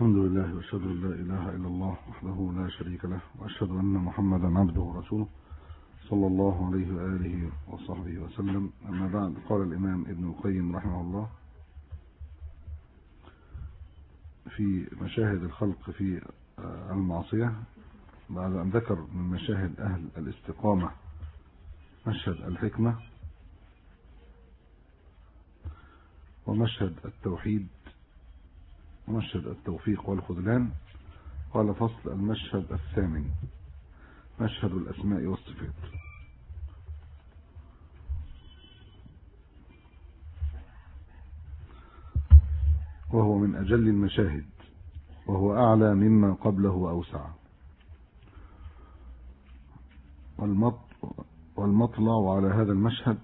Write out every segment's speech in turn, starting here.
الحمد لله وأشهد أن لا إله إلا الله وحده لا شريك له وأشهد أن محمدا عبده ورسوله صلى الله عليه وآله وصحبه وسلم. أما بعد، قال الإمام ابن القيم رحمه الله في مشاهد الخلق في المعصية، بعد أن ذكر من مشاهد أهل الاستقامة مشهد الحكمة ومشهد التوحيد ومشهد التوفيق والخذلان، قال: فصل المشهد الثامن، مشهد الأسماء والصفات. وهو من أجل المشاهد، وهو أعلى مما قبله وأوسع. والمطلع على هذا المشهد،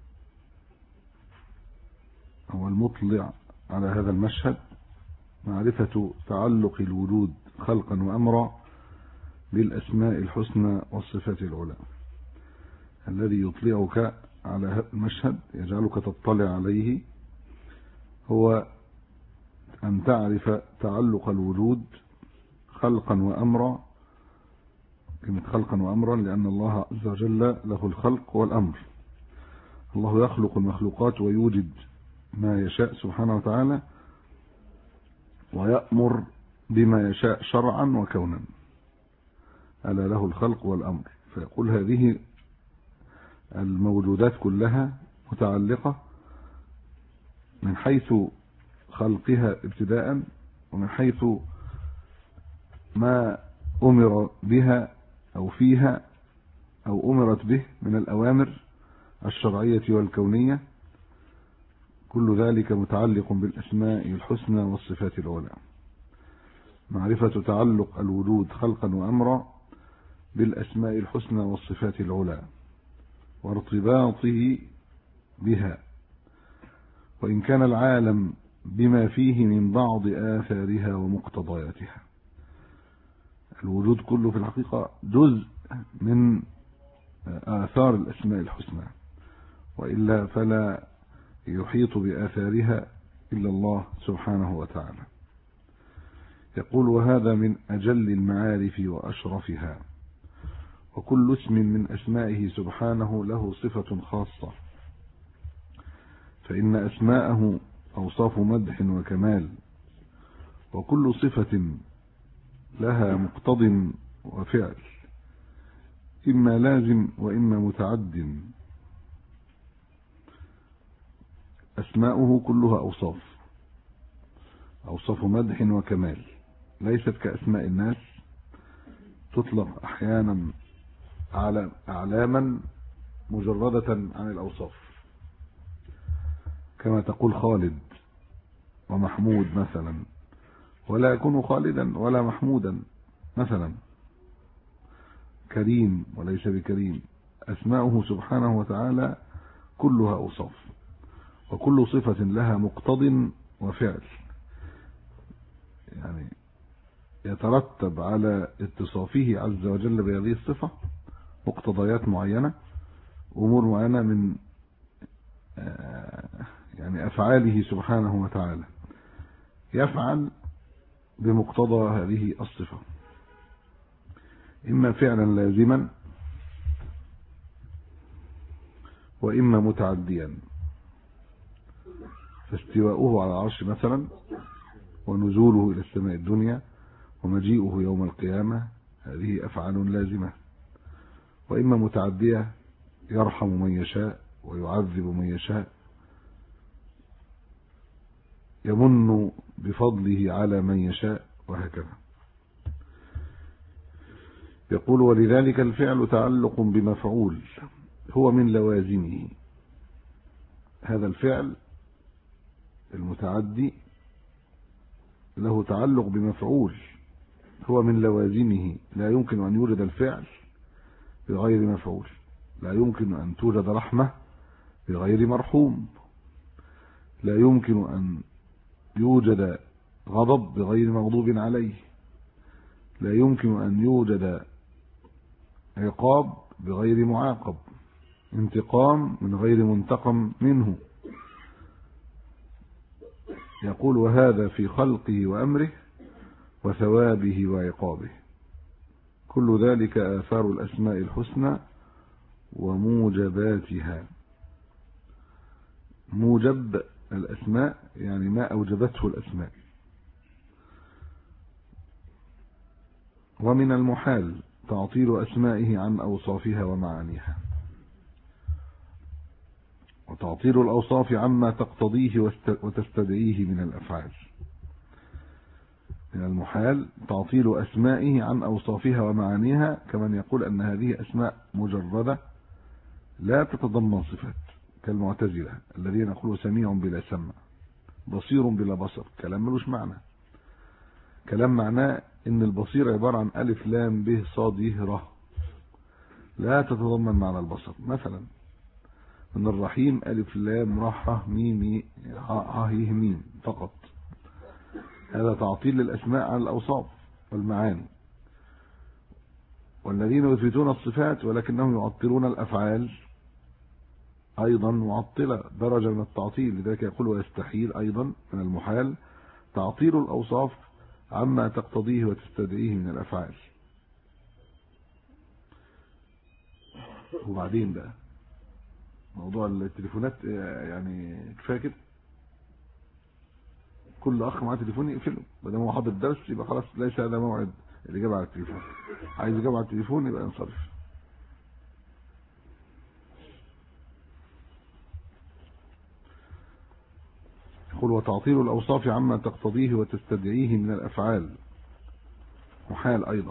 أو المطلع على هذا المشهد، معرفة تعلق الوجود خلقا وأمرا بالأسماء الحسنى والصفات العلى. الذي يطلعك على هذا المشهد، يجعلك تطلع عليه، هو أن تعرف تعلق الوجود خلقا وأمرا. كلمة خلقا وأمرا لأن الله عز وجل له الخلق والأمر. الله يخلق المخلوقات ويوجد ما يشاء سبحانه وتعالى، ويأمر بما يشاء شرعا وكونا. ألا له الخلق والأمر. فيقول هذه الموجودات كلها متعلقة من حيث خلقها ابتداء، ومن حيث ما أمر بها أو فيها أو أمرت به من الأوامر الشرعية والكونية. كل ذلك متعلق بالأسماء الحسنى والصفات العلى. معرفة تعلق الوجود خلقا وأمرا بالأسماء الحسنى والصفات العلى وارتباطه بها، وإن كان العالم بما فيه من بعض آثارها ومقتضياتها. الوجود كله في الحقيقة جزء من آثار الأسماء الحسنى، وإلا فلا يحيط بآثارها إلا الله سبحانه وتعالى. يقول: وهذا من أجل المعارف وأشرفها، وكل اسم من أسمائه سبحانه له صفة خاصة، فإن أسماءه أوصاف مدح وكمال، وكل صفة لها مقتض وفعل، إما لازم وإما متعد. أسماؤه كلها أوصاف مدح وكمال، ليست كأسماء الناس تطلق أحيانا على أعلاما مجردة عن الأوصاف، كما تقول خالد ومحمود مثلا، ولا يكون خالدا ولا محمودا مثلا. كريم وليس بكريم. أسماؤه سبحانه وتعالى كلها أوصاف، وكل صفة لها مقتض وفعل، يعني يترتب على اتصافه عز وجل بهذه الصفة مقتضيات معينة، أمور معينة من يعني أفعاله سبحانه وتعالى، يفعل بمقتضى هذه الصفة، إما فعلا لازما وإما متعديا. فاستواؤه على العرش مثلا، ونزوله إلى السماء الدنيا، ومجيئه يوم القيامة، هذه أفعال لازمة. وإما متعدية، يرحم من يشاء ويعذب من يشاء، يمن بفضله على من يشاء، وهكذا. يقول: ولذلك الفعل تعلق بمفعول هو من لوازمه. هذا الفعل المتعدي له تعلق بمفعول هو من لوازمه. لا يمكن أن يوجد الفعل بغير مفعول، لا يمكن أن توجد رحمة بغير مرحوم، لا يمكن أن يوجد غضب بغير مغضوب عليه، لا يمكن أن يوجد عقاب بغير معاقب، انتقام من غير منتقم منه. يقول: وهذا في خلقه وأمره وثوابه وعقابه. كل ذلك آثار الأسماء الحسنى وموجباتها. موجب الأسماء يعني ما أوجبته الأسماء. ومن المحال تعطيل أسمائه عن أوصافها ومعانيها، وتعطيل الأوصاف عما تقتضيه وتستدعيه من الأفعال. من المحال تعطيل أسمائه عن أوصافها ومعانيها، كمن يقول أن هذه أسماء مجردة لا تتضمن صفات، كالمعتزلة الذين يقولوا سميع بلا سمع، بصير بلا بصر. كلام ملوش معنى. كلام معناه ان البصير عبارة عن ألف لام ب صاد ي ر، لا تتضمن معنى البصر. مثلا من الرحيم ألف لام ر ح ميم ه ي ميم فقط. هذا تعطيل للأسماء عن الأوصاف والمعاني. والذين يثبتون الصفات ولكنهم يعطلون الأفعال أيضا معطلة درجة من التعطيل. لذلك يقول ويستحيل أيضا من المحال تعطيل الأوصاف عما تقتضيه وتستدعيه من الأفعال. وبعدين بقى موضوع التليفونات، يعني كفايه كده، كل اخ معاه تليفون يقفله، ما دام هو حاضر الدرس يبقى خلاص ليس هذا موعد الاجابه على التليفون. عايز اجابه على التليفون يبقى ينصرف. يقول وتعطيل الأوصاف عما تقتضيه وتستدعيه من الأفعال محال أيضا.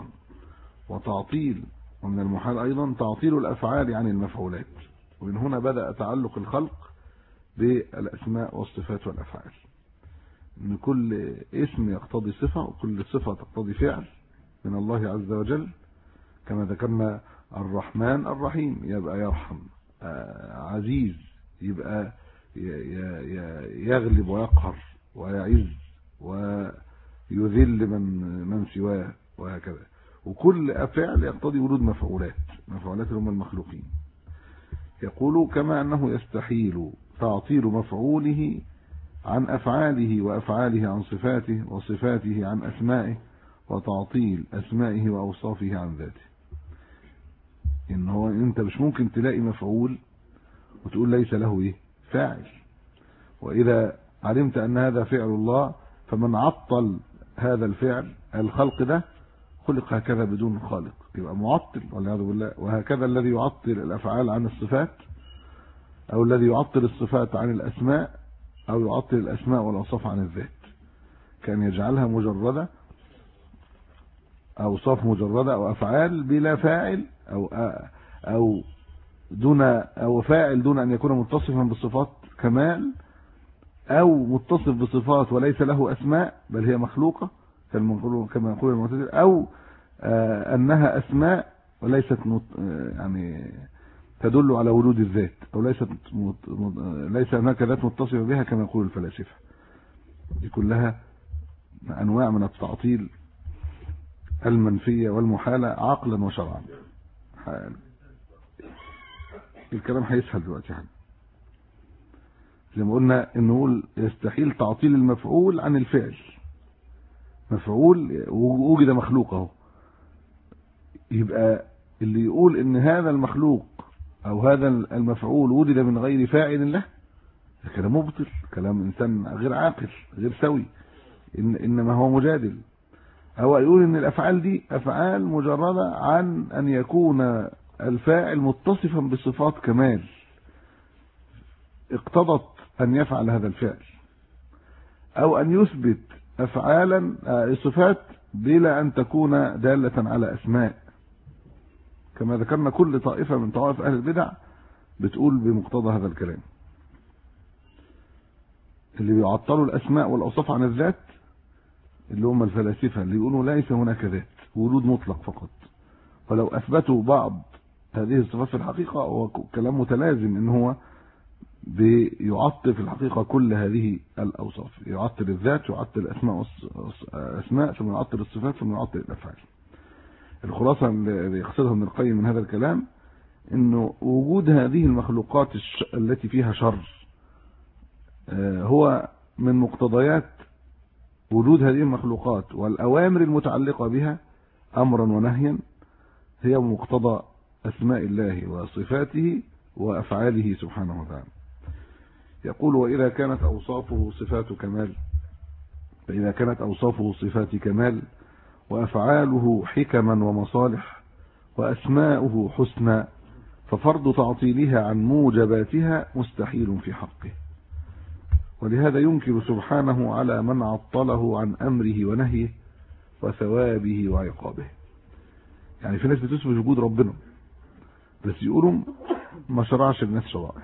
ومن المحال أيضا تعطيل الأفعال عن المفعولات. ومن هنا بدأ تعلق الخلق بالأسماء والصفات والأفعال، إن كل اسم يقتضي صفة وكل صفة تقتضي فعل من الله عز وجل. كما ذكرنا الرحمن الرحيم يبقى يرحم، عزيز يبقى يغلب ويقهر ويعز ويذل من سواه، وهكذا. وكل فعل يقتضي وجود مفعولات هم المخلوقين. يقول كما أنه يستحيل تعطيل مفعوله عن أفعاله وأفعاله عن صفاته وصفاته عن أسمائه، وتعطيل أسمائه وأوصافه عن ذاته. إن هو أنت مش ممكن تلاقي مفعول وتقول ليس له فاعل. وإذا علمت أن هذا فعل الله فمن عطل هذا الفعل الخلق ده خلق هكذا بدون خالق، يبقى معطل والعياذ بالله. وهكذا الذي يعطل الأفعال عن الصفات، أو الذي يعطل الصفات عن الأسماء، أو يعطل الأسماء والأوصاف عن الذات، كان يجعلها مجردة، أوصاف مجردة أو أفعال بلا فاعل، أو فاعل دون أن يكون متصفا بصفات كمال، أو متصف بصفات وليس له أسماء بل هي مخلوقة كما يقول المعتزلة، أو أنها أسماء وليست يعني تدل على وجود الذات، أو ليس هناك ذات متصفة بها كما يقول الفلاسفة. دي كلها أنواع من التعطيل المنفية والمحالة عقلا وشرعا. الكلام هيسهل دلوقتي يعني. زي ما قلنا نقول يستحيل تعطيل المفعول عن الفعل. مفعول وجد مخلوق اهو، يبقى اللي يقول ان هذا المخلوق او هذا المفعول وجد من غير فاعل له، كلام مبطل، كلام انسان غير عاقل غير سوي، انما هو مجادل. او يقول ان الافعال دي افعال مجرده عن ان يكون الفاعل متصفا بصفات كمال اقتضت ان يفعل هذا الفعل، او ان يثبت افعالا صفات بلا ان تكون دالة على اسماء. كما ذكرنا كل طائفة من طوائف اهل البدع بتقول بمقتضى هذا الكلام. اللي بيعطلوا الاسماء والاوصاف عن الذات اللي هم الفلاسفة، اللي يقولوا ليس هناك ذات، وجود مطلق فقط. ولو اثبتوا بعض هذه الصفات في الحقيقة هو كلام متلازم، ان هو بيعطل في الحقيقة كل هذه الأوصاف، يعطل الذات، يعطل الأسماء، ثم يعطل الصفات، ثم يعطل الأفعال. الخلاصة اللي يقصدها ابن القيم من هذا الكلام انه وجود هذه المخلوقات التي فيها شر هو من مقتضيات وجود هذه المخلوقات والأوامر المتعلقة بها أمرا ونهيا هي مقتضى أسماء الله وصفاته وأفعاله سبحانه وتعالى. يقول: وإذا كانت أوصافه صفات كمال وأفعاله حكما ومصالح وأسماؤه حسنى، ففرض تعطيلها عن موجباتها مستحيل في حقه. ولهذا ينكر سبحانه على من عطله عن أمره ونهيه وثوابه وعقابه. يعني في ناس بتثبت وجود ربنا بس يقولوا ما شرعش الناس شرائع.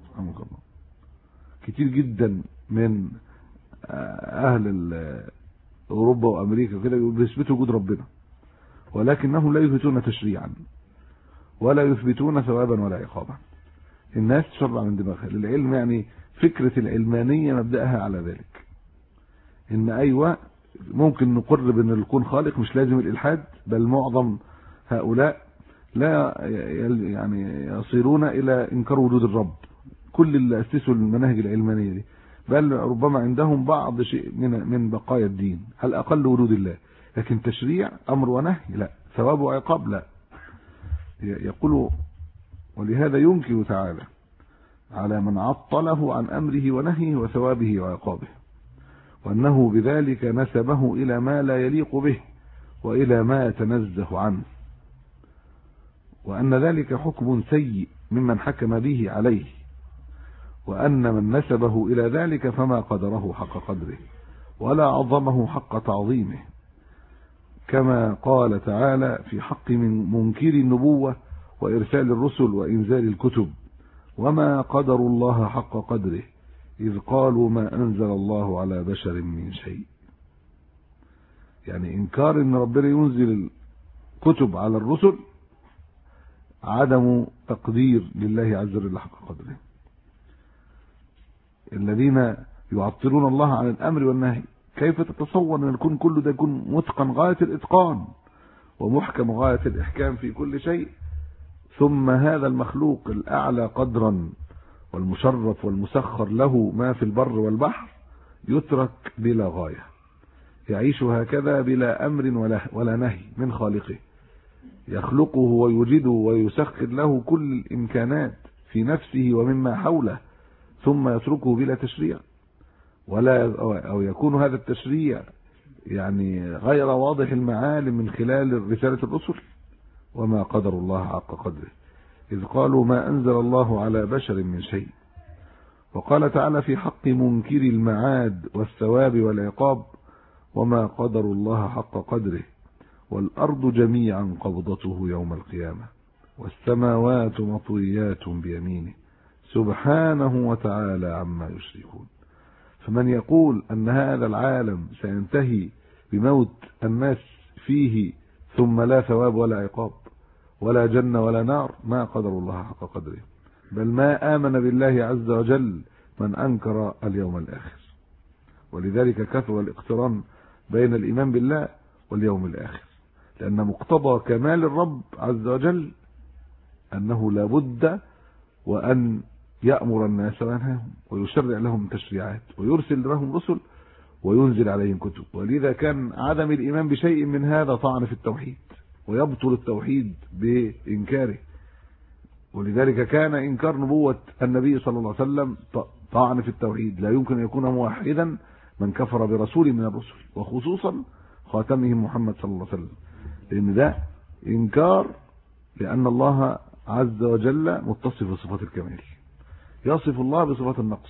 كتير جدا من أهل أوروبا وأمريكا كده بيثبتوا وجود ربنا، ولكنهم لا يثبتون تشريعا ولا يثبتون ثوابا ولا عقابا. الناس تشرع من دماغها للعلم. يعني فكرة العلمانية مبدأها على ذلك، إن أيوة ممكن نقر بأن الكون خالق، مش لازم الإلحاد، بل معظم هؤلاء لا يعني يصيرون إلى إنكار وجود الرب. كل اللي أسسوا المناهج العلمانية دي بل ربما عندهم بعض شيء من بقايا الدين، على الأقل وجود الله، لكن تشريع أمر ونهي لا، ثواب وعقاب لا. يقول: ولهذا ينكر تعالى على من عطله عن أمره ونهيه وثوابه وعقابه، وأنه بذلك نسبه إلى ما لا يليق به وإلى ما يتنزه عنه، وأن ذلك حكم سيء ممن حكم به عليه، وأن من نسبه إلى ذلك فما قدره حق قدره ولا عظمه حق تعظيمه، كما قال تعالى في حق من منكر النبوة وإرسال الرسل وإنزال الكتب: وما قدروا الله حق قدره إذ قالوا ما أنزل الله على بشر من شيء. يعني إنكار أن ربنا ينزل الكتب على الرسل عدم تقدير لله عز وجل حق قدره. الذين يعطلون الله عن الأمر والنهي، كيف تتصور أن الكون كله ده يكون متقن غاية الإتقان ومحكم غاية الإحكام في كل شيء، ثم هذا المخلوق الأعلى قدرا والمشرف والمسخر له ما في البر والبحر يترك بلا غاية، يعيش هكذا بلا أمر ولا نهي من خالقه، يخلقه ويوجده ويسخر له كل الإمكانات في نفسه ومما حوله، ثم يتركه بلا تشريع، أو يكون هذا التشريع يعني غير واضح المعالم من خلال رسالة الرسل. وما قدر الله حق قدره إذ قالوا ما أنزل الله على بشر من شيء. وقال تعالى في حق منكر المعاد والثواب والعقاب: وما قدر الله حق قدره والأرض جميعا قبضته يوم القيامة والسماوات مطويات بيمينه سبحانه وتعالى عما يشركون. فمن يقول أن هذا العالم سينتهي بموت الناس فيه ثم لا ثواب ولا عقاب ولا جنة ولا نار، ما قدر الله حق قدره، بل ما آمن بالله عز وجل من أنكر اليوم الآخر. ولذلك كثر الاقتران بين الإيمان بالله واليوم الآخر، لأن مقتضى كمال الرب عز وجل أنه لا بد وأن يأمر الناس وينهاهم ويشرع لهم تشريعات ويرسل لهم رسل وينزل عليهم كتب. ولذا كان عدم الإيمان بشيء من هذا طعن في التوحيد، ويبطل التوحيد بإنكاره. ولذلك كان إنكار نبوة النبي صلى الله عليه وسلم طعن في التوحيد. لا يمكن أن يكون موحدا من كفر برسول من الرسل، وخصوصا خاتمهم محمد صلى الله عليه وسلم، لأن ده إنكار، لأن الله عز وجل متصف بصفات الكمال، يصف الله بصفات النقص.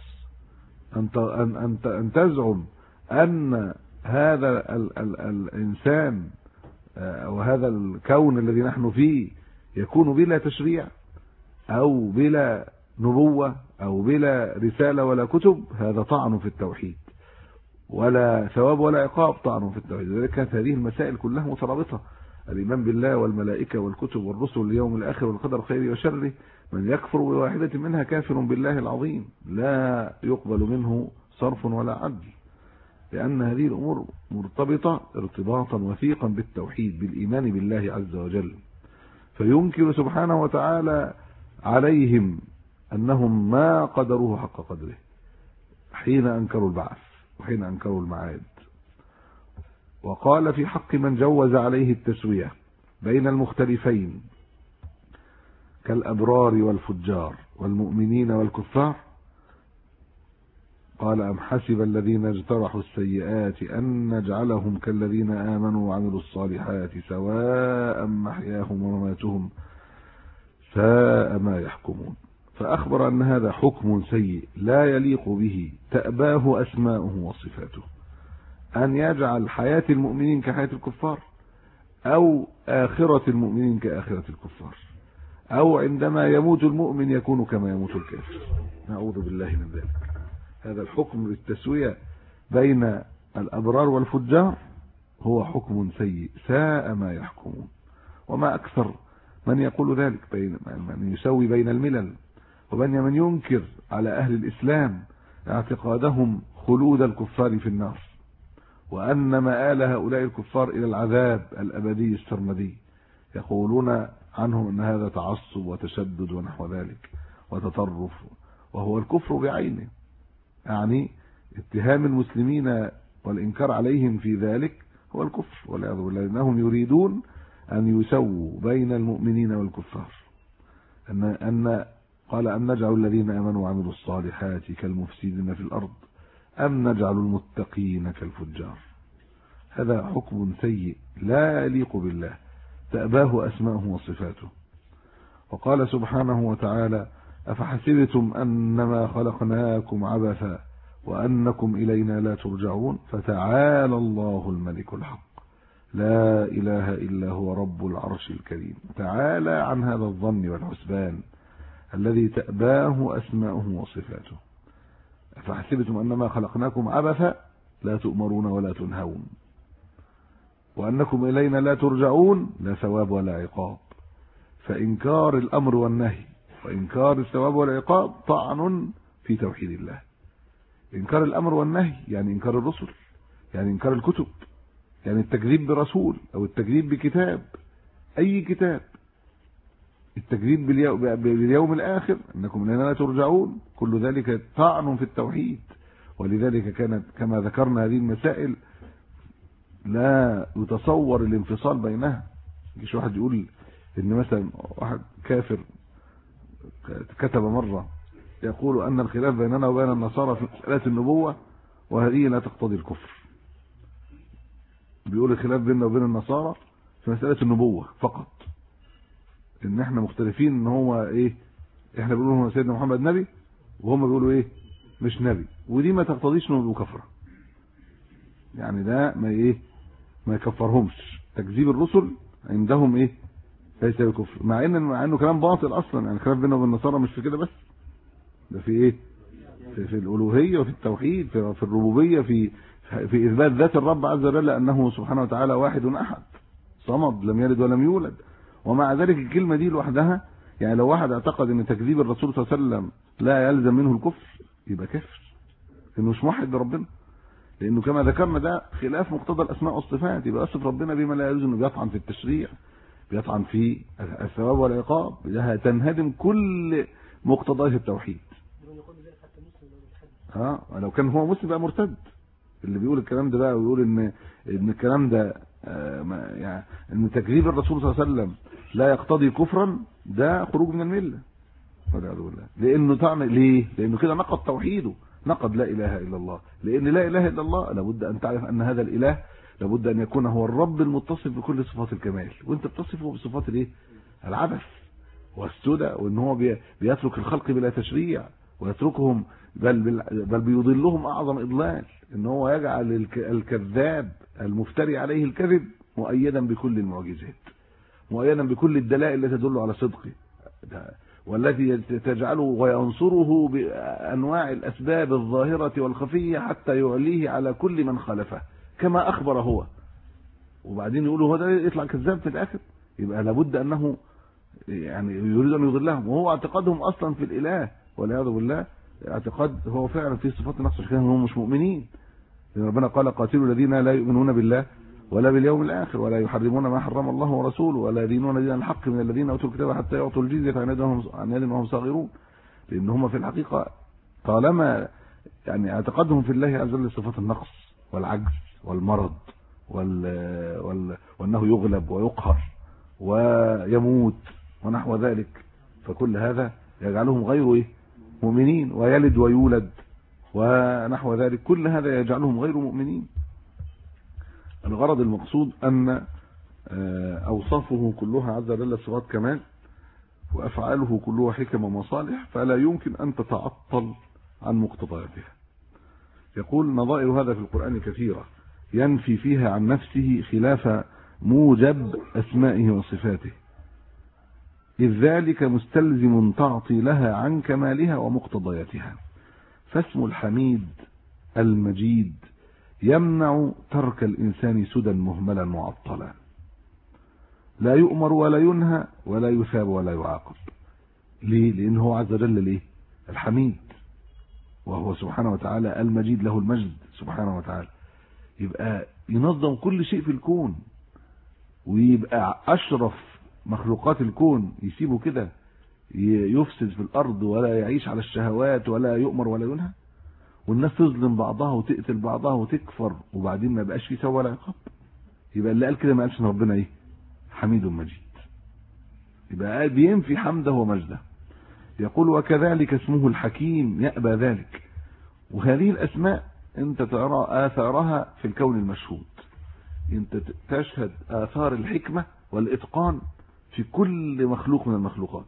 أن تزعم أن هذا الإنسان وهذا الكون الذي نحن فيه يكون بلا تشريع أو بلا نبوة أو بلا رسالة ولا كتب، هذا طعن في التوحيد، ولا ثواب ولا عقاب، طعن في التوحيد. لذلك كانت هذه المسائل كلها مترابطة: الإيمان بالله والملائكة والكتب والرسل واليوم الآخر والقدر خيره وشره. من يكفر بواحدة منها كافر بالله العظيم، لا يقبل منه صرف ولا عدل، لأن هذه الأمور مرتبطة ارتباطا وثيقا بالتوحيد، بالإيمان بالله عز وجل. فينكر سبحانه وتعالى عليهم أنهم ما قدروه حق قدره حين أنكروا البعث وحين أنكروا المعاد وقال في حق من جوز عليه التسوية بين المختلفين كالأبرار والفجار والمؤمنين والكفار، قال أم حسب الذين اجترحوا السيئات أن نجعلهم كالذين آمنوا وعملوا الصالحات سواء محياهم ومماتهم ساء ما يحكمون. فأخبر أن هذا حكم سيء لا يليق به تأباه أسماؤه وصفاته، أن يجعل حياة المؤمنين كحياة الكفار، أو آخرة المؤمنين كآخرة الكفار، أو عندما يموت المؤمن يكون كما يموت الكافر. نعوذ بالله من ذلك. هذا الحكم بالتسوية بين الأبرار والفجار هو حكم سيء ساء ما يحكمون. وما أكثر من يقول ذلك، بين من يسوي بين الملل، وبين من ينكر على أهل الإسلام اعتقادهم خلود الكفار في النار، وأن مآل هؤلاء الكفار إلى العذاب الأبدي السرمدي. يقولون عنهم أن هذا تعصب وتشدد ونحو ذلك وتطرف، وهو الكفر بعينه. يعني اتهام المسلمين والإنكار عليهم في ذلك هو الكفر والعياذ بالله، لأنهم يريدون أن يسووا بين المؤمنين والكفار. أن قال أم نجعل الذين آمنوا وعملوا الصالحات كالمفسدين في الأرض أم نجعل المتقين كالفجار. هذا حكم سيء لا يليق بالله تأباه أسماءه وصفاته. وقال سبحانه وتعالى أفحسبتم أنما خلقناكم عبثا وأنكم إلينا لا ترجعون فتعالى الله الملك الحق لا إله إلا هو رب العرش الكريم. تعالى عن هذا الظن والحسبان الذي تأباه أسماؤه وصفاته. أفحسبتم أنما خلقناكم عبثا لا تؤمرون ولا تنهون وأنكم إلينا لا ترجعون لا ثواب ولا عقاب. فإنكار الأمر والنهي وإنكار الثواب والعقاب طعن في توحيد الله. إنكار الأمر والنهي يعني إنكار الرسل، يعني إنكار الكتب، يعني التكذيب برسول أو التكذيب بكتاب، أي كتاب، التكذيب باليوم الآخر، أنكم إلينا لا ترجعون، كل ذلك طعن في التوحيد. ولذلك كانت كما ذكرنا هذه المسائل لا يتصور الانفصال بينها. مش واحد يقول إن مثلا واحد كافر كتب مرة يقول أن الخلاف بيننا وبين النصارى في مسألة النبوة وهذه لا تقتضي الكفر. بيقول الخلاف بيننا وبين النصارى في مسألة النبوة فقط، ان احنا مختلفين ان هو ايه، احنا بنقول هو سيدنا محمد نبي وهم بيقولوا ايه مش نبي، ودي ما تقتضيش انه كفر. يعني ده ما يكفرهمش. تكذيب الرسل عندهم ايه ليس بكفر، مع انه كلام باطل اصلا. يعني الخلاف بيننا وبين النصارى مش في كده بس، ده في ايه، في الالوهيه وفي التوحيد، في الربوبيه، في اثبات ذات الرب عز وجل انه سبحانه وتعالى واحد احد صمد لم يلد ولم يولد. ومع ذلك الكلمه دي لوحدها، يعني لو واحد اعتقد ان تكذيب الرسول صلى الله عليه وسلم لا يلزم منه الكفر يبقى كافر، انه مش موحد لربنا. لانه كما ذكرنا ده خلاف مقتضى الاسماء والصفات، يبقى يصف ربنا بما لا يلزم، انه بيطعن في التشريع، بيطعن في الثواب والعقاب، ده تنهدم كل مقتضيات التوحيد. لو كان هو مسلم بقى مرتد. اللي بيقول الكلام ده بقى ويقول ان الكلام ده يعني ان تكذيب الرسول صلى الله عليه وسلم لا يقتضي كفرا، ده خروج من المله والعياذ بالله. لانه طعن ليه؟ لانه كده نقض توحيده، نقض لا اله الا الله. لان لا اله الا الله لابد ان تعرف ان هذا الاله لابد ان يكون هو الرب المتصف بكل صفات الكمال، وانت بتصفه بصفات الايه؟ العبث والسدى، وان هو بيترك الخلق بلا تشريع ويتركهم بل بيضلهم اعظم اضلال، ان هو يجعل الكذاب المفتري عليه الكذب مؤيدا بكل المعجزات، مؤيدا بكل الدلائل التي تدل على صدقه، والتي تجعله وينصره بانواع الاسباب الظاهره والخفيه حتى يعليه على كل من خالفه كما اخبر هو. وبعدين يقولوا هو ده يطلع كذاب في الاخر، يبقى لابد انه يعني يريد ان يضلهم، وهو اعتقادهم اصلا في الاله والعياذ بالله اعتقاد هو فعلا في صفات النقص، عشان هم مش مؤمنين. لان ربنا قال قاتلوا الذين لا يؤمنون بالله ولا باليوم الاخر ولا يحرمون ما حرم الله ورسوله ولا يدينون دين الحق من الذين اوتوا الكتاب حتى يعطوا الجزيه عن يد وهم صاغرون. لان هم في الحقيقه طالما يعني اعتقادهم في الله عز وجل صفات النقص والعجز والمرض وأنه يغلب ويقهر ويموت ونحو ذلك، فكل هذا يجعلهم غير مؤمنين، ويلد ويولد ونحو ذلك، كل هذا يجعلهم غير مؤمنين. الغرض المقصود أن أوصافه كلها عز وجل صفات كمال، وأفعاله كلها حكم ومصالح، فلا يمكن أن تتعطل عن مقتضياتها. يقول نظائر هذا في القرآن كثيرة ينفي فيها عن نفسه خلاف موجب أسمائه وصفاته، إذ ذلك مستلزم تعطي لها عن كمالها ومقتضياتها. فاسم الحميد المجيد يمنع ترك الإنسان سدى مهملا معطلا، لا يؤمر ولا ينهى ولا يثاب ولا يعاقب. ليه؟ لأنه هو عز وجل الحميد، وهو سبحانه وتعالى المجيد، له المجد سبحانه وتعالى. يبقى ينظم كل شيء في الكون، ويبقى أشرف مخلوقات الكون يسيبه كده يفسد في الأرض ولا يعيش على الشهوات ولا يؤمر ولا ينهى، والناس تظلم بعضها وتقتل بعضها وتكفر، وبعدين ما بقاش فيه ثواب ولا عقاب. يبقى اللي قال كده ما قالش ان ربنا حميد مجيد، يبقى بينفي حمده ومجده. يقول وكذلك اسمه الحكيم يأبى ذلك. وهذه الأسماء أنت ترى آثارها في الكون المشهود، أنت تشهد آثار الحكمة والإتقان في كل مخلوق من المخلوقات.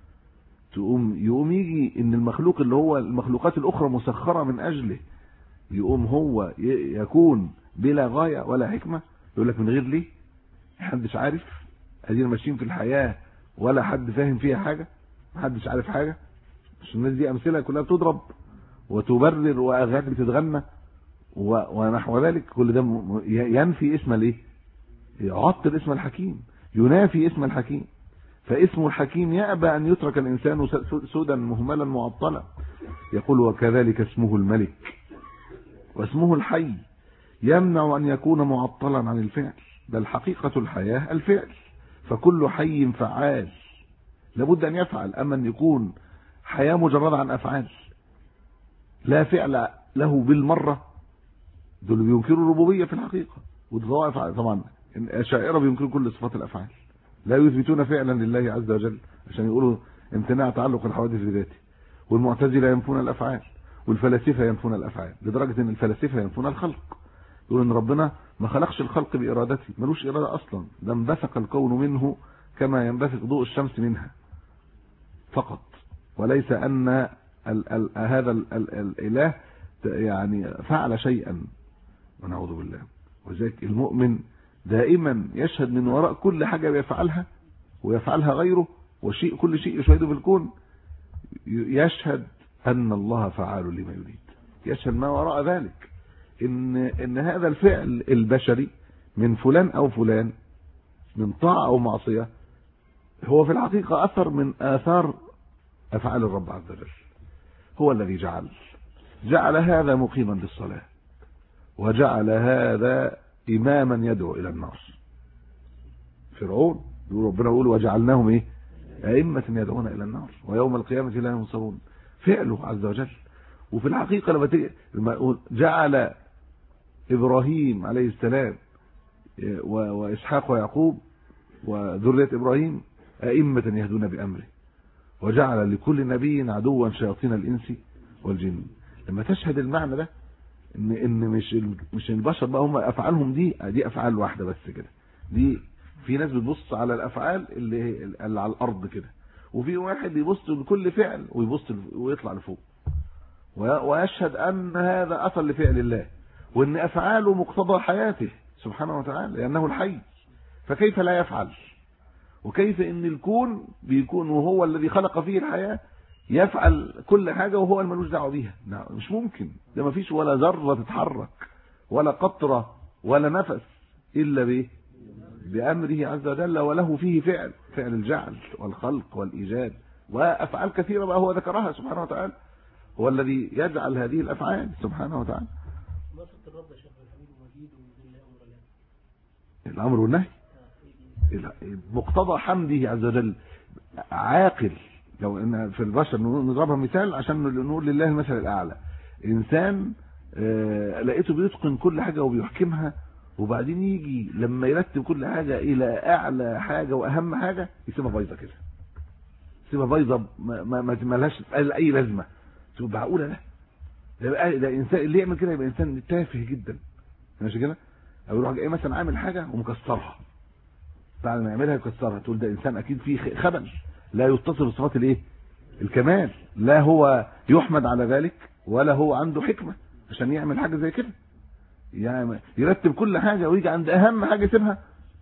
يقوم يجي ان المخلوق اللي هو المخلوقات الأخرى مسخرة من أجله، يقوم هو يكون بلا غاية ولا حكمة. يقول لك من غير ليه؟ محدش عارف، ادينا ماشيين في الحياة ولا حد فاهم فيها حاجة، محدش عارف حاجة. مش الناس دي أمثلة كلها بتضرب وتبرر وأغاني بتتغنى ونحو ذلك، كل ده ينفي اسم يعطل اسم الحكيم، ينافي اسم الحكيم. فاسم الحكيم يأبى أن يترك الإنسان سودا مهملا معطلا. يقول وكذلك اسمه الملك واسمه الحي يمنع أن يكون معطلا عن الفعل، بل حقيقة الحياة الفعل، فكل حي فعال لابد أن يفعل. أما أن يكون حياة مجرد عن أفعال لا فعل له بالمرة، دول بينكروا الربوبية في الحقيقة. والضوائف طبعا الأشاعرة بينكروا كل صفات الأفعال، لا يثبتون فعلا لله عز وجل عشان يقولوا امتناع تعلق الحوادث بذاته. والمعتزلة ينفون الأفعال، والفلاسفة ينفون الأفعال، لدرجة ان الفلاسفة ينفون الخلق، يقولوا ان ربنا ما خلقش الخلق بإرادته، ملوش إرادة أصلا، ده انبثق الكون منه كما ينبثق ضوء الشمس منها فقط، وليس أن هذا الإله يعني فعل شيئا، ونعوذ بالله. وذلك المؤمن دائما يشهد من وراء كل حاجة بيفعلها ويفعلها غيره، وشيء كل شيء يشهده في الكون يشهد أن الله فعال لما يريد، يشهد ما وراء ذلك إن هذا الفعل البشري من فلان أو فلان، من طاعة أو معصية، هو في الحقيقة أثر من آثار أفعال الرب عز وجل. هو الذي جعل هذا مقيما للصلاة، وجعل هذا إماما يدعو إلى النار. فرعون يقول ربنا يقول وجعلناهم أئمة يدعون إلى النار ويوم القيامة لا ينصرون، فعله عز وجل. وفي الحقيقة لما يقول جعل إبراهيم عليه السلام وإسحاق ويعقوب وذرية إبراهيم أئمة يهدون بأمره، وجعل لكل نبي عدوا شياطين الإنس والجن. لما تشهد المعنى ده ان مش البشر بقى هم افعالهم دي افعال واحده بس كده، دي في ناس بتبص على الافعال اللي على الارض كده، وفي واحد يبص لكل فعل ويبص ويطلع لفوق ويشهد ان هذا اثر لفعل الله، وان افعاله مقتضى حياته سبحانه وتعالى لانه الحي. فكيف لا يفعل؟ وكيف ان الكون بيكون وهو الذي خلق فيه الحياه يفعل كل حاجة وهو الملوش دعوه بيها؟ مش ممكن، ده ما فيش ولا ذرة تتحرك ولا قطرة ولا نفس إلا بأمره عز وجل، وله فيه فعل الجعل والخلق والإيجاد وأفعال كثيرة بقى هو ذكرها سبحانه وتعالى، هو الذي يجعل هذه الأفعال سبحانه وتعالى. الأمر والنهي مقتضى حمده عز وجل. عاقل، لو ان في البشر نضربها مثال عشان نقول لله المثل الاعلى، انسان لقيته بيتقن كل حاجه وبيحكمها وبعدين يجي لما يرتب كل حاجة الى اعلى حاجة واهم حاجة يسيبها بايظة كده، يسيبها بايظة ما لهاش اي لازمة. تبقى معقولة ده انسان اللي يعمل كده يبقى انسان تافه جدا، ماشي كده؟ او يروح جاي مثلا عامل حاجة ومكسرها، بعد ما يعملها يكسرها، تقول ده انسان اكيد فيه خبل، لا يتصف بصفات الايه؟ الكمال، لا هو يحمد على ذلك ولا هو عنده حكمة عشان يعمل حاجة زي كده. يعني يرتب كل حاجة ويجي عند اهم حاجة يسيبها.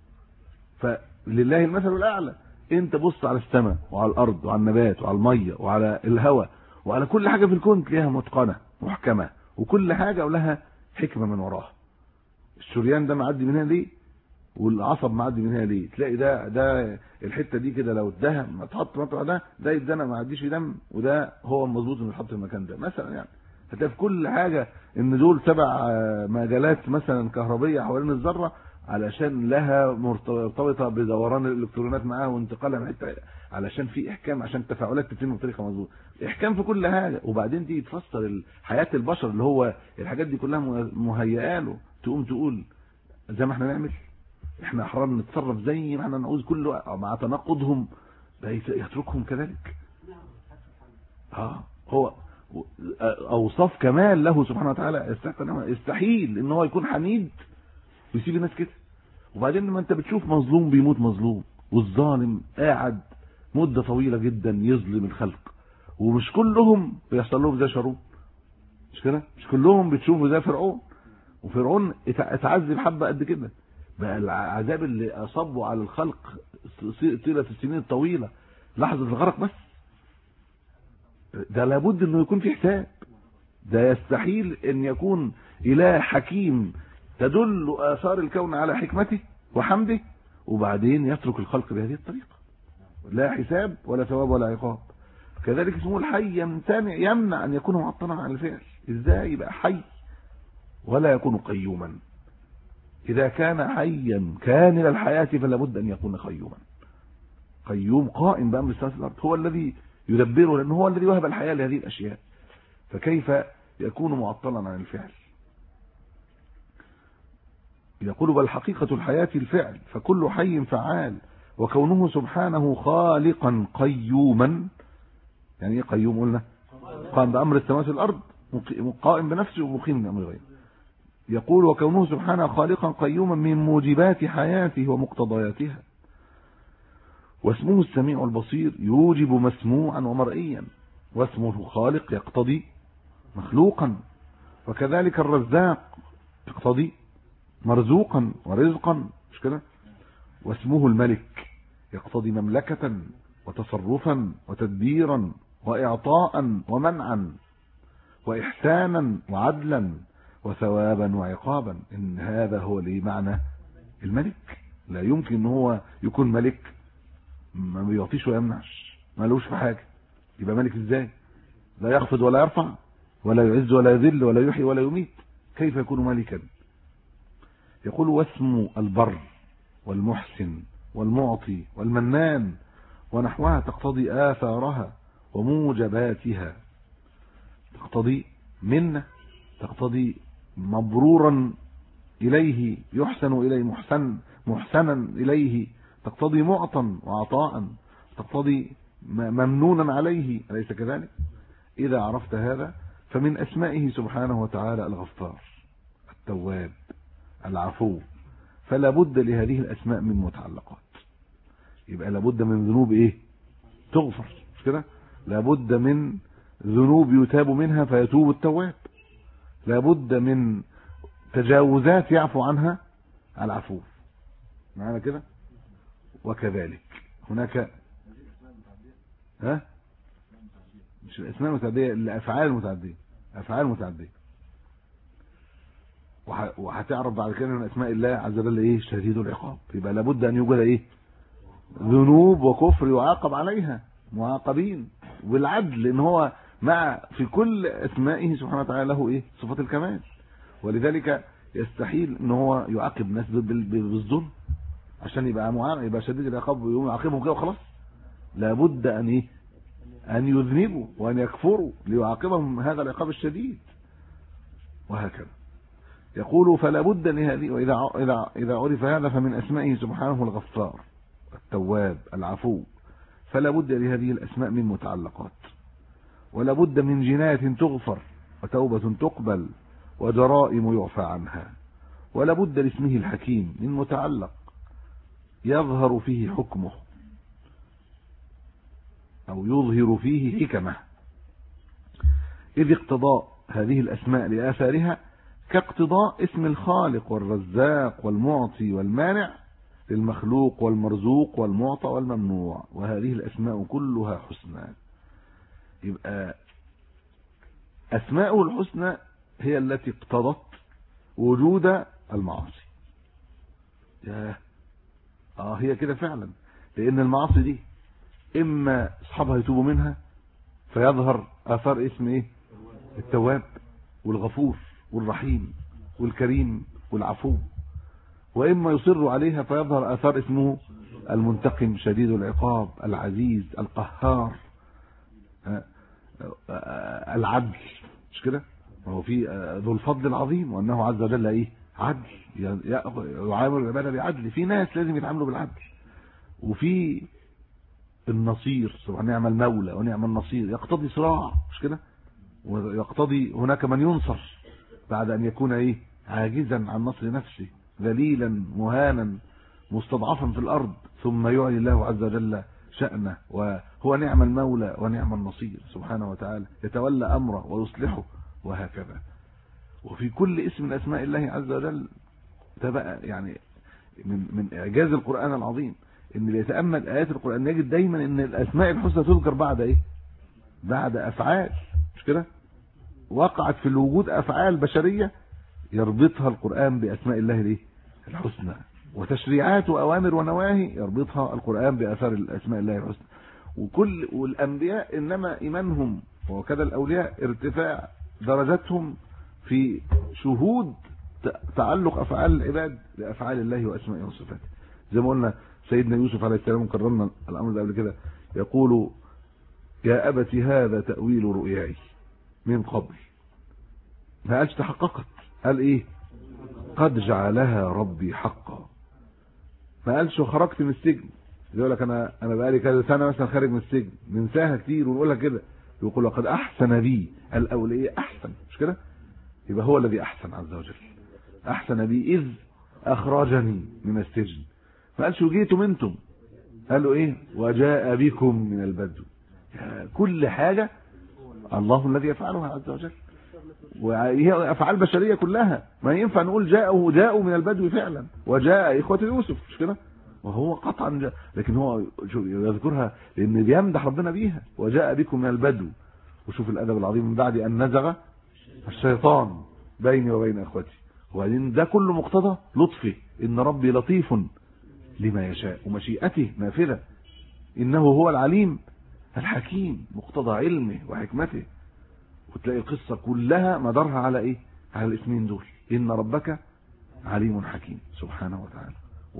فلله المثل الاعلى. انت بص على السماء وعلى الارض وعلى النبات وعلى المية وعلى الهواء وعلى كل حاجة في الكون تلاقيها متقنة محكمة، وكل حاجة ولها حكمة من وراها. الشريان ده معدي من هنا ليه، والعصب معدي من هنا ليه، تلاقي ده الحته دي كده لو اتدهن اتحط مطرح ده يتدهن ما يعديش في دم، وده هو المظبوط انه يتحط في المكان ده مثلا. يعني هتلاقي في كل حاجه ان دول 7 مجالات مثلا كهربيه حوالين الذره علشان لها مرتبطه بدوران الالكترونات معاها وانتقالها من حته، علشان في احكام، عشان التفاعلات تتم بطريقه مظبوطه، احكام في كل حاجه. وبعدين دي تفسر حياه البشر اللي هو الحاجات دي كلها مهيئه له، تقوم تقول زي ما احنا نعمل، احنا احرار نتصرف زي ما احنا نعوز، كله مع تناقضهم يتركهم كذلك. هو اوصاف كمال له سبحانه وتعالى، يستحيل ان هو يكون حميد ويسيب الناس كده. وبعدين لما انت بتشوف مظلوم بيموت مظلوم، والظالم قاعد مدة طويلة جدا يظلم الخلق، ومش كلهم بيحصل لهم زي شارون، مش كده؟ مش كلهم بتشوفوا زي فرعون، وفرعون اتعذب حبة قد كده. بقى العذاب اللي اصابه على الخلق طيلة السنين الطويلة لحظة الغرق بس، ده لابد انه يكون في حساب. ده يستحيل ان يكون اله حكيم تدل اثار الكون على حكمته وحمده وبعدين يترك الخلق بهذه الطريقة، لا حساب ولا ثواب ولا عقاب. كذلك اسمه الحي يمنع ان يكون معطلا عن الفعل. ازاي يبقى حي ولا يكون قيوما؟ إذا كان حيا كامل الحياة فلا بد أن يكون قيوما، قيوم قائم بأمر السماوات والأرض، هو الذي يدبره، لأنه هو الذي وهب الحياة لهذه الأشياء، فكيف يكون معطلا عن الفعل؟ يقول بل حقيقة الحياة الفعل، فكل حي فعال، وكونه سبحانه خالقا قيوما. يعني ايه قيوم؟ قلنا قام بأمر السماوات والأرض، قائم بنفسه ومقيم بأمر غيره. يقول وكونه سبحانه خالقا قيوما من موجبات حياته ومقتضياتها، واسمه السميع البصير يوجب مسموعا ومرئيا، واسمه خالق يقتضي مخلوقا، وكذلك الرزاق يقتضي مرزوقا ورزقا، مش كده؟ واسمه الملك يقتضي مملكة وتصرفا وتدبيرا وإعطاء ومنعا وإحسانا وعدلا وثوابا وعقابا. إن هذا هو اللي معنى الملك. لا يمكن ان هو يكون ملك ما بيعطيش ويمنعش، ما لوش في حاجة، يبقى ملك ازاي؟ لا يخفض ولا يرفع ولا يعز ولا يذل ولا يحيي ولا يميت، كيف يكون ملكا؟ يقول واسم البر والمحسن والمعطي والمنان ونحوها تقتضي آثارها وموجباتها، تقتضي منة، تقتضي مبرورا إليه، يحسن إليه محسنا إليه، تقتضي معطا وعطاء، تقتضي ممنونا عليه، أليس كذلك؟ إذا عرفت هذا فمن أسمائه سبحانه وتعالى الغفار التواب العفو، فلا بد لهذه الأسماء من متعلقات. يبقى لابد من ذنوب ايه تغفر، مش كده؟ لابد من ذنوب يتاب منها فيتوب التواب، لابد من تجاوزات يعفو عنها العفو، معنا كده؟ وكذلك هناك مش الاسماء المتعديه، الافعال المتعديه، افعال متعديه. وهتعرف بعد كده ان اسماء الله عز وجل ايه؟ شديد العقاب. يبقى لابد ان يوجد ايه؟ ذنوب وكفر يعاقب عليها، معاقبين بالعدل، لان هو مع في كل اسمائه سبحانه وتعالى له ايه؟ صفات الكمال. ولذلك يستحيل ان هو يعاقب الناس بالظلم عشان يبقى شديد العقاب ويقوم يعاقبهم كده وخلاص. لابد ان ايه؟ ان يذنبوا وان يكفروا ليعاقبهم هذا العقاب الشديد، وهكذا. يقول فلا بد لهذه، وإذا عرف هذا فمن أسمائه سبحانه الغفار التواب العفو، فلا بد لهذه الأسماء من متعلقات، ولا بد من جناية تغفر وتوبة تقبل وجرائم يعفى عنها، ولا بد لاسمه الحكيم من متعلق يظهر فيه حكمه أو يظهر فيه حكمه، إذ اقتضاء هذه الأسماء لآثارها كاقتضاء اسم الخالق والرزاق والمعطي والمانع للمخلوق والمرزوق والمعطى والممنوع، وهذه الأسماء كلها حسنى. يبقى أسماءه الحسنى هي التي اقتضت وجود المعاصي. هي كده فعلا، لأن المعاصي دي إما أصحابها يتوبوا منها فيظهر آثار اسم إيه؟ التواب والغفور والرحيم والكريم والعفو، وإما يصروا عليها فيظهر آثار اسمه المنتقم شديد العقاب العزيز القهار العدل، مش كده؟ وهو في ذو الفضل العظيم، وأنه عز وجل إيه؟ عدل، يعامل العبادة بعدل. في ناس لازم يتعاملوا بالعدل، وفي النصير سبحانه، نعم المولى ونعم النصير، يقتضي صراع، مش كده؟ ويقتضي هناك من ينصر بعد أن يكون إيه؟ عاجزا عن نصر نفسه، ذليلا مهانا مستضعفا في الأرض، ثم يعلي الله عز وجل شأنه، وهو نعم المولى ونعم النصير سبحانه وتعالى، يتولى أمره ويصلحه، وهكذا. وفي كل اسم من أسماء الله عز وجل تبقى يعني من إعجاز القرآن العظيم إن اللي يتأمل آيات القرآن يجد دايما إن الأسماء الحسنى تذكر بعد إيه؟ بعد أفعال، مش كده؟ وقعت في الوجود أفعال بشرية يربطها القرآن بأسماء الله ليه؟ الحسنى، وتشريعات وأوامر ونواهي يربطها القرآن بأثار الأسماء الله الحسنى. والأنبياء إنما إيمانهم وكذا الأولياء ارتفاع درجتهم في شهود تعلق أفعال العباد بأفعال الله وأسمائه وصفاته. زي ما قلنا سيدنا يوسف عليه السلام، كررنا الأمر ده قبل كده، يقول يا أبت هذا تأويل رؤياي من قبل، ما قالش تحققت، قال إيه؟ قد جعلها ربي حقا. ما قالش خرجت من السجن، يقول لك أنا بقالي كذا سنة مثلا خارج من السجن، ننساها كتير ونقولها كده، يقول لقد أحسن بي، الأولية أحسن، مش كده؟ يبقى هو الذي أحسن عز وجل، أحسن بي إذ أخرجني من السجن. ما قالش وجيتم أنتم، قالوا إيه؟ وجاء بكم من البدو. كل حاجة الله الذي يفعلها عز وجل، وهي أفعال بشرية كلها. ما ينفع نقول جاءوا من البدو فعلا، وجاء إخوة يوسف، مش كده؟ وهو قطعا جاء، لكن هو يذكرها لأن بيمدح ربنا بيها، وجاء بكم من البدو. وشوف الأدب العظيم، من بعد أن نزغ الشيطان بيني وبين أخوتي. وبعدين ده كله مقتضى لطفه، إن ربي لطيف لما يشاء ومشيئته نافذة، إنه هو العليم الحكيم، مقتضى علمه وحكمته. وتلاقي القصة كلها مدارها على إيه؟ على الاسمين دول، إن ربك عليم حكيم سبحانه وتعالى.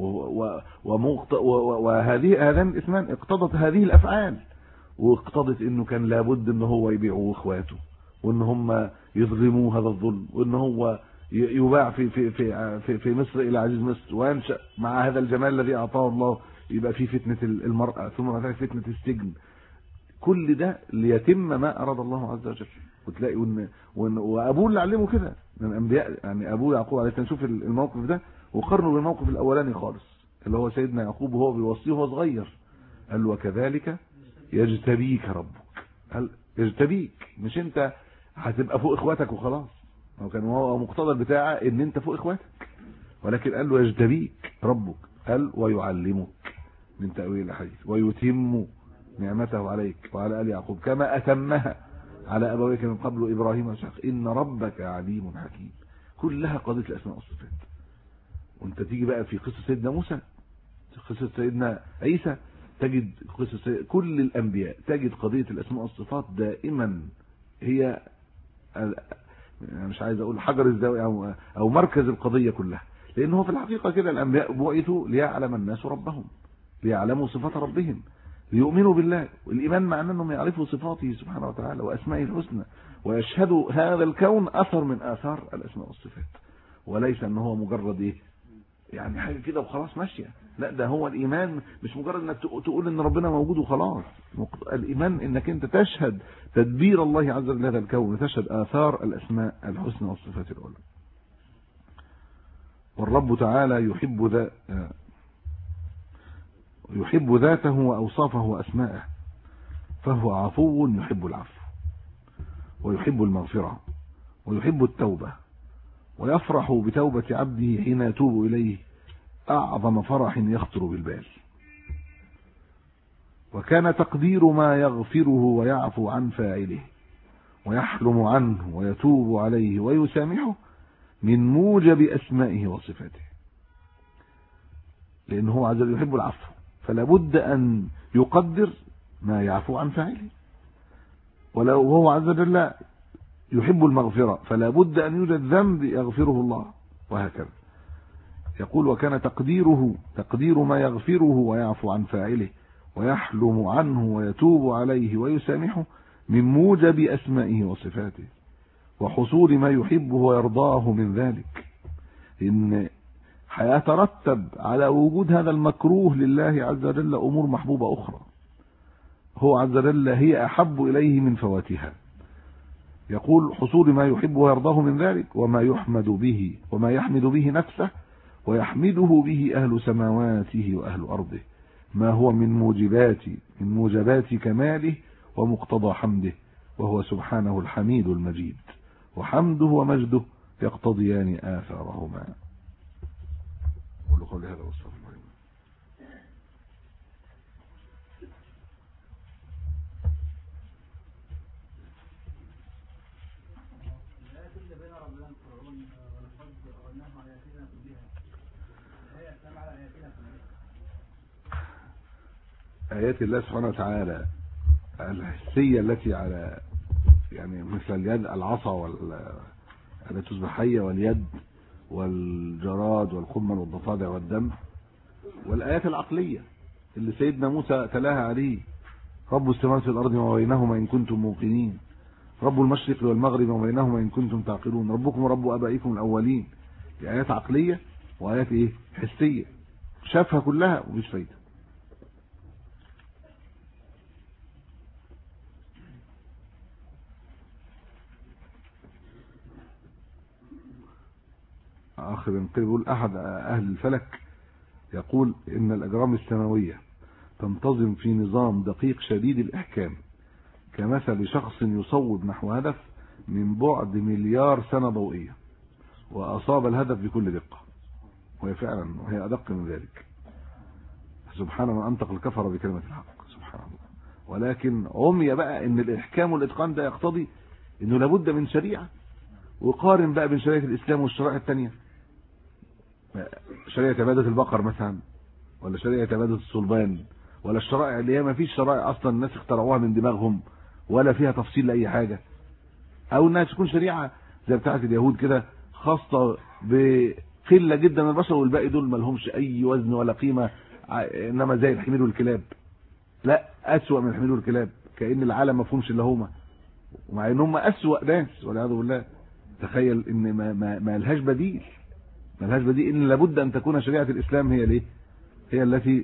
وهذه هذان الاسمان اقتضت هذه الأفعال، واقتضت إنه كان لابد إن هو يبيعوا إخواته، وإن هم يظلموا هذا الظلم، وإن هو يباع في مصر إلى عزيز مصر، وينشأ مع هذا الجمال الذي أعطاه الله يبقى في فتنة المرأة، ثم بعد فتنة السجن. كل ده ليتم ما أراد الله عز وجل. وتلاقي وأبوه اللي علمه كده من الأنبياء، يعني أبوه يعقوب عليه السلام. نشوف الموقف ده وقارنه بالموقف الأولاني خالص، اللي هو سيدنا يعقوب وهو بيوصيه وهو صغير، قال له وكذلك يجتبيك ربك. قال يجتبيك، مش أنت هتبقى فوق إخواتك وخلاص، هو مقتضى بتاعه ان انت فوق اخواتك، ولكن قال له يجتبيك ربك، قال ويعلمك من تأويل الاحاديث ويتم نعمته عليك وعلى آل يعقوب كما أتمها على أبويك من قبل إبراهيم وإسحاق إن ربك عليم حكيم. كلها قضية الأسماء والصفات. وانت تيجي بقى في قصة سيدنا موسى، قصة سيدنا عيسى، تجد قصة كل الأنبياء، تجد قضية الأسماء والصفات دائما هي، مش عايز أقول حجر الزاوية أو مركز القضية كلها، لأنه في الحقيقة كده الأنبياء بعثوا ليعلم الناس ربهم، ليعلموا صفات ربهم، ليؤمنوا بالله. والإيمان معناه أنهم يعرفوا صفاته سبحانه وتعالى وأسمائه الحسنى، ويشهدوا هذا الكون أثر من آثار الأسماء والصفات. وليس ان هو مجرد ايه يعني حاجه كده وخلاص ماشيه. لا، ده هو الايمان مش مجرد انك تقول ان ربنا موجود وخلاص. الايمان انك انت تشهد تدبير الله عز وجل هذا الكون، وتشهد اثار الاسماء الحسنى والصفات العلى. والرب تعالى يحب ذاته واوصافه واسماءه، فهو عفو يحب العفو، ويحب المغفرة، ويحب التوبة، ويفرح بتوبة عبده حين يتوب إليه أعظم فرح يخطر بالبال. وكان تقدير ما يغفره ويعفو عن فاعله ويحلم عنه ويتوب عليه ويسامحه من موجب أسمائه وصفاته، لأنه هو عز وجل يحب العفو، فلا بد أن يقدر ما يعفو عن فاعله. ولو هو عز وجل يحب المغفرة فلا بد أن يوجد ذنب يغفره الله، وهكذا. يقول وكان تقدير ما يغفره ويعفو عن فاعله ويحلم عنه ويتوب عليه ويسامحه من موجب أسمائه وصفاته، وحصول ما يحبه ويرضاه من ذلك. إن هيترتب على وجود هذا المكروه لله عز وجل أمور محبوبة أخرى هو عز وجل هي أحب إليه من فواتها. يقول حصول ما يحبه ويرضاه من ذلك، وما يحمد به نفسه ويحمده به أهل سماواته وأهل أرضه، ما هو من موجبات كماله ومقتضى حمده، وهو سبحانه الحميد المجيد، وحمده ومجده يقتضيان آثارهما. قل هذا واستغفر الله. آيات الله سبحانه وتعالى الحسية التي على يعني مثل اليد، العصا التي تصبح حية، واليد والجراد والقمل والضفادع والدم، والآيات العقلية اللي سيدنا موسى تلاها عليه: رب السماوات والأرض وما بينهما إن كنتم موقنين، رب المشرق والمغرب وما بينهما إن كنتم تعقلون، ربكم ورب آبائكم الأولين. دي آيات عقلية وآيات إيه حسية، شافها كلها ومش فايدة. آخر بنقل يقول أحد أهل الفلك يقول إن الأجرام السماوية تنتظم في نظام دقيق شديد الإحكام، كمثل شخص يصوب نحو هدف من بعد مليار سنة ضوئية وأصاب الهدف بكل دقة، وهي فعلا وهي أدق من ذلك. سبحان من أنطق الكفر بكلمة الحق، سبحان الله. ولكن عمي بقى إن الإحكام والإتقان ده يقتضي إنه لابد من شريعة، وقارن بقى بين شريعة الإسلام والشرائع التانية، شريعة عبادة البقر مثلا، ولا شريعة عبادة الصلبان، ولا الشرائع اللي هي ما فيش شرائع أصلا الناس اخترعوها من دماغهم ولا فيها تفصيل لأي حاجة، أو إنها تكون شريعة زي بتاعة اليهود كده خاصة بقلة جدا من البشر، والباقي دول ما لهمش أي وزن ولا قيمة، إنما زي الحمير والكلاب، لا أسوأ من الحمير والكلاب، كأن العالم ما فهمش إلا هما، ومع إن هم أسوأ ناس والعياذ بالله. تخيل إن ما لهاش بديل، إن لابد أن تكون شريعة الإسلام هي التي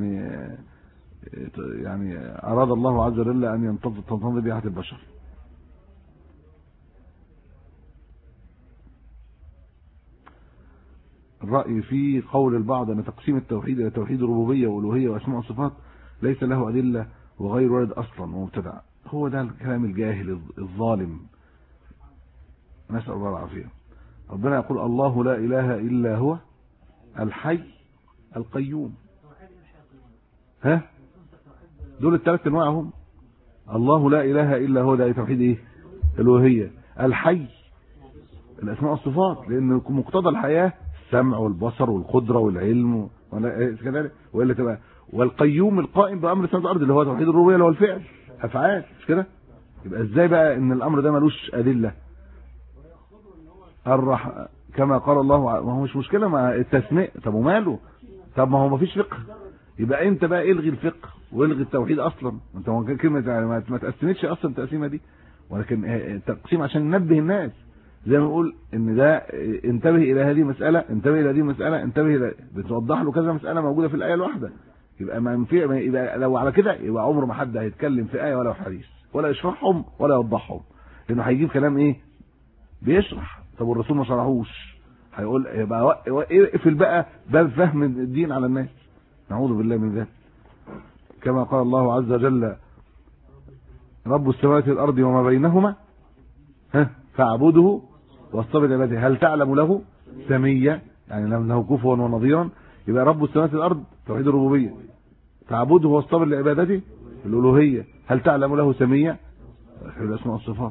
يعني أراد الله عز وجل أن تنتظم بها البشر. الرأي في قول البعض أن تقسيم التوحيد إلى توحيد الربوبية والألوهية وأسماء وصفات ليس له أدلة وغير وارد أصلا ومبتدع، هو ده الكلام الجاهل الظالم، نسأل الله العافية. ربنا يقول: الله لا إله إلا هو الحي القيوم. دول الثلاث انواع هم: الله لا إله إلا هو، ده توحيد ايه؟ الألوهية. الحي الأسماء والصفات، لأن مقتضى الحياة السمع والبصر والقدرة والعلم كذلك، والا تبقى. والقيوم القائم بأمر السماوات والأرض اللي هو توحيد الربوبية اللي هو الفعل، أفعال، مش كده؟ يبقى ازاي بقى ان الأمر ده ملوش أدلة؟ كما قال الله، ما هو مش مشكلة مع التسمية، طب وماله؟ طب ما هو ما فيش فقه، يبقى انت بقى الغي الفقه والغي التوحيد اصلا. انت كلمة ما تقسمتش اصلا التقسيمة دي، ولكن تقسيم عشان ننبه الناس زي ما نقول ان ده انتبه الى هذه مسألة، انتبه الى هذه مسألة، انتبه الى، بتوضح له كذا مسألة موجودة في الآية الواحدة. يبقى ما ينفع، يبقى لو على كده يبقى عمره ما حد هيتكلم في آية ولا حديث ولا يشرحهم ولا يوضحهم، لانه هيجيب كلام ايه بيشرح. طب والرسول ما شرحوش، هيقول يبقى اقفل بقى باب فهم الدين على الناس. نعوذ بالله من ذلك. كما قال الله عز وجل: رب السماوات والارض وما بينهما فاعبده واصطبر لعباده هل تعلم له سميا، يعني له كفوا ونظيرا. يبقى رب السماوات والارض توحيد الربوبيه، فاعبده واصطبر لعبادته الالوهيه، هل تعلم له سميا في الاسماء والصفات.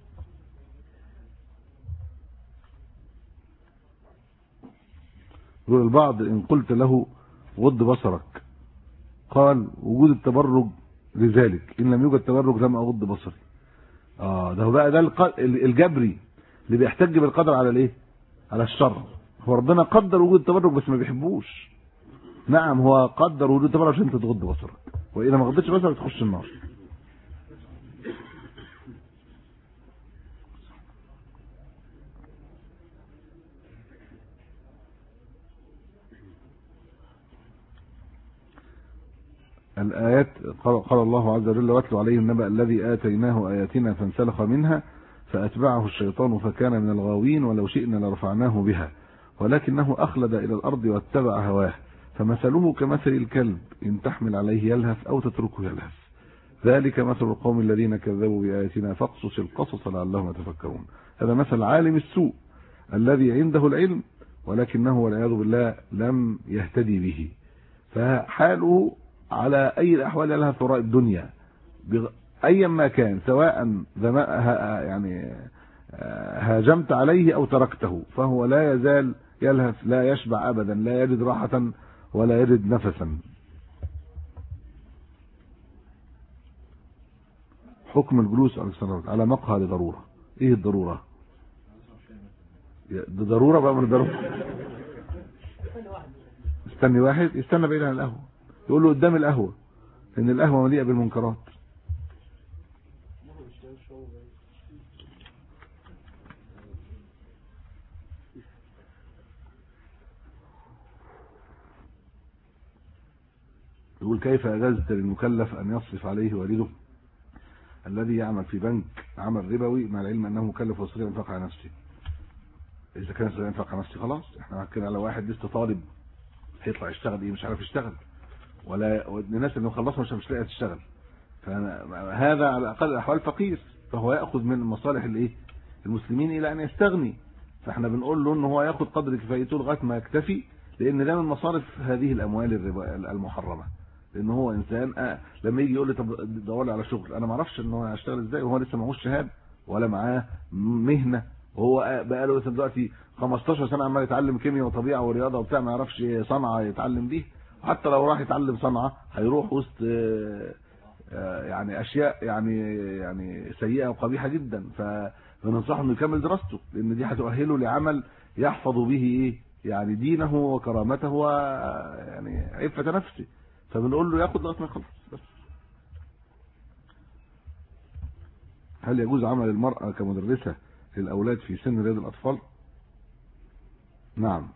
يقول البعض: ان قلت له غض بصرك قال وجود التبرج لذلك، ان لم يوجد تبرج لم اغض بصري. ده هو بقى ده الجبري اللي بيحتج بالقدر على الايه؟ على الشر. هو ربنا قدر وجود التبرج بس ما بيحبوش. نعم هو قدر وجود التبرج عشان انت تغض بصرك، واذا ما غضتش بصرك تخش النار. الآيات قال الله عز وجل: واتل عليهم نبأ الذي آتيناه آياتنا فانسلخ منها فأتبعه الشيطان فكان من الغاوين ولو شئنا لرفعناه بها ولكنه أخلد إلى الأرض واتبع هواه فمثله كمثل الكلب إن تحمل عليه يلهث أو تتركه يلهث ذلك مثل القوم الذين كذبوا بآياتنا فاقصص القصص لعلهم يتفكرون. هذا مثل عالم السوء الذي عنده العلم ولكنه والعياذ بالله لم يهتدي به، فحاله على أي الأحوال يلهث وراء الدنيا أيا ما كان، سواء يعني هاجمت عليه أو تركته، فهو لا يزال يلهث، لا يشبع أبدا، لا يجد راحة ولا يجد نفسا. حكم الجلوس على مقهى لضرورة. ايه الضرورة؟ ده ضرورة بقى من ضرورة. استني واحد يستنى بعيد عن القهوة، يقول له قدام القهوة ان القهوة مليئة بالمنكرات. يقول: كيف أجزت للمكلف أن يصرف عليه والده الذي يعمل في بنك عمل ربوي مع العلم أنه مكلف ويستطيع أن ينفق على نفسه؟ إذا كان يستطيع أن ينفق على نفسه خلاص، احنا كده على واحد لسه طالب هيطلع يشتغل ايه؟ مش عارف يشتغل، ولا الناس اللي مخلصوا مش لاقيه تشتغل، فهذا على أقل الأحوال فقير، فهو يأخذ من مصالح الايه المسلمين إلى أن يستغني، فاحنا بنقول له ان هو ياخد قدر كفايته لغايه ما يكتفي، لان ده من مصارف هذه الاموال المحرمه. لان هو انسان لما يجي يقول لي طب دور لي على شغل، انا ما اعرفش ان هو هيشتغل ازاي وهو لسه معهوش شهاده ولا معاه مهنه، وهو بقى له دلوقتي 15 سنه عمال يتعلم كيمياء وطبيعه ورياضه وبتاع، ما يعرفش صنعه يتعلم بيه، وحتى لو راح يتعلم صنعه هيروح وسط يعني اشياء يعني سيئه وقبيحه جدا، فننصحه انه يكمل دراسته، لان دي هتؤهله لعمل يحفظ به ايه يعني دينه وكرامته ويعني عفه نفسه، فبنقول له ياخد لغايه ما يخلص بس. هل يجوز عمل المرأة كمدرسة للأولاد في سن رياض الأطفال؟ نعم،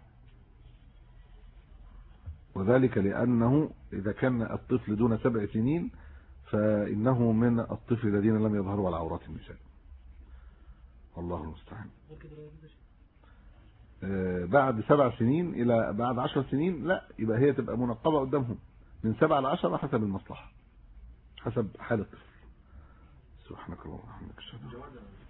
وذلك لأنه إذا كان الطفل دون 7 سنين فإنه من الطفل الذين لم يظهروا على عورات النساء. الله المستعان. بعد 7 سنين إلى بعد 10 سنين لا، يبقى هي تبقى منقبة قدامهم من 7 ل 10 حسب المصلحة، حسب حال الطفل. سبحانك اللهم وبحمدك.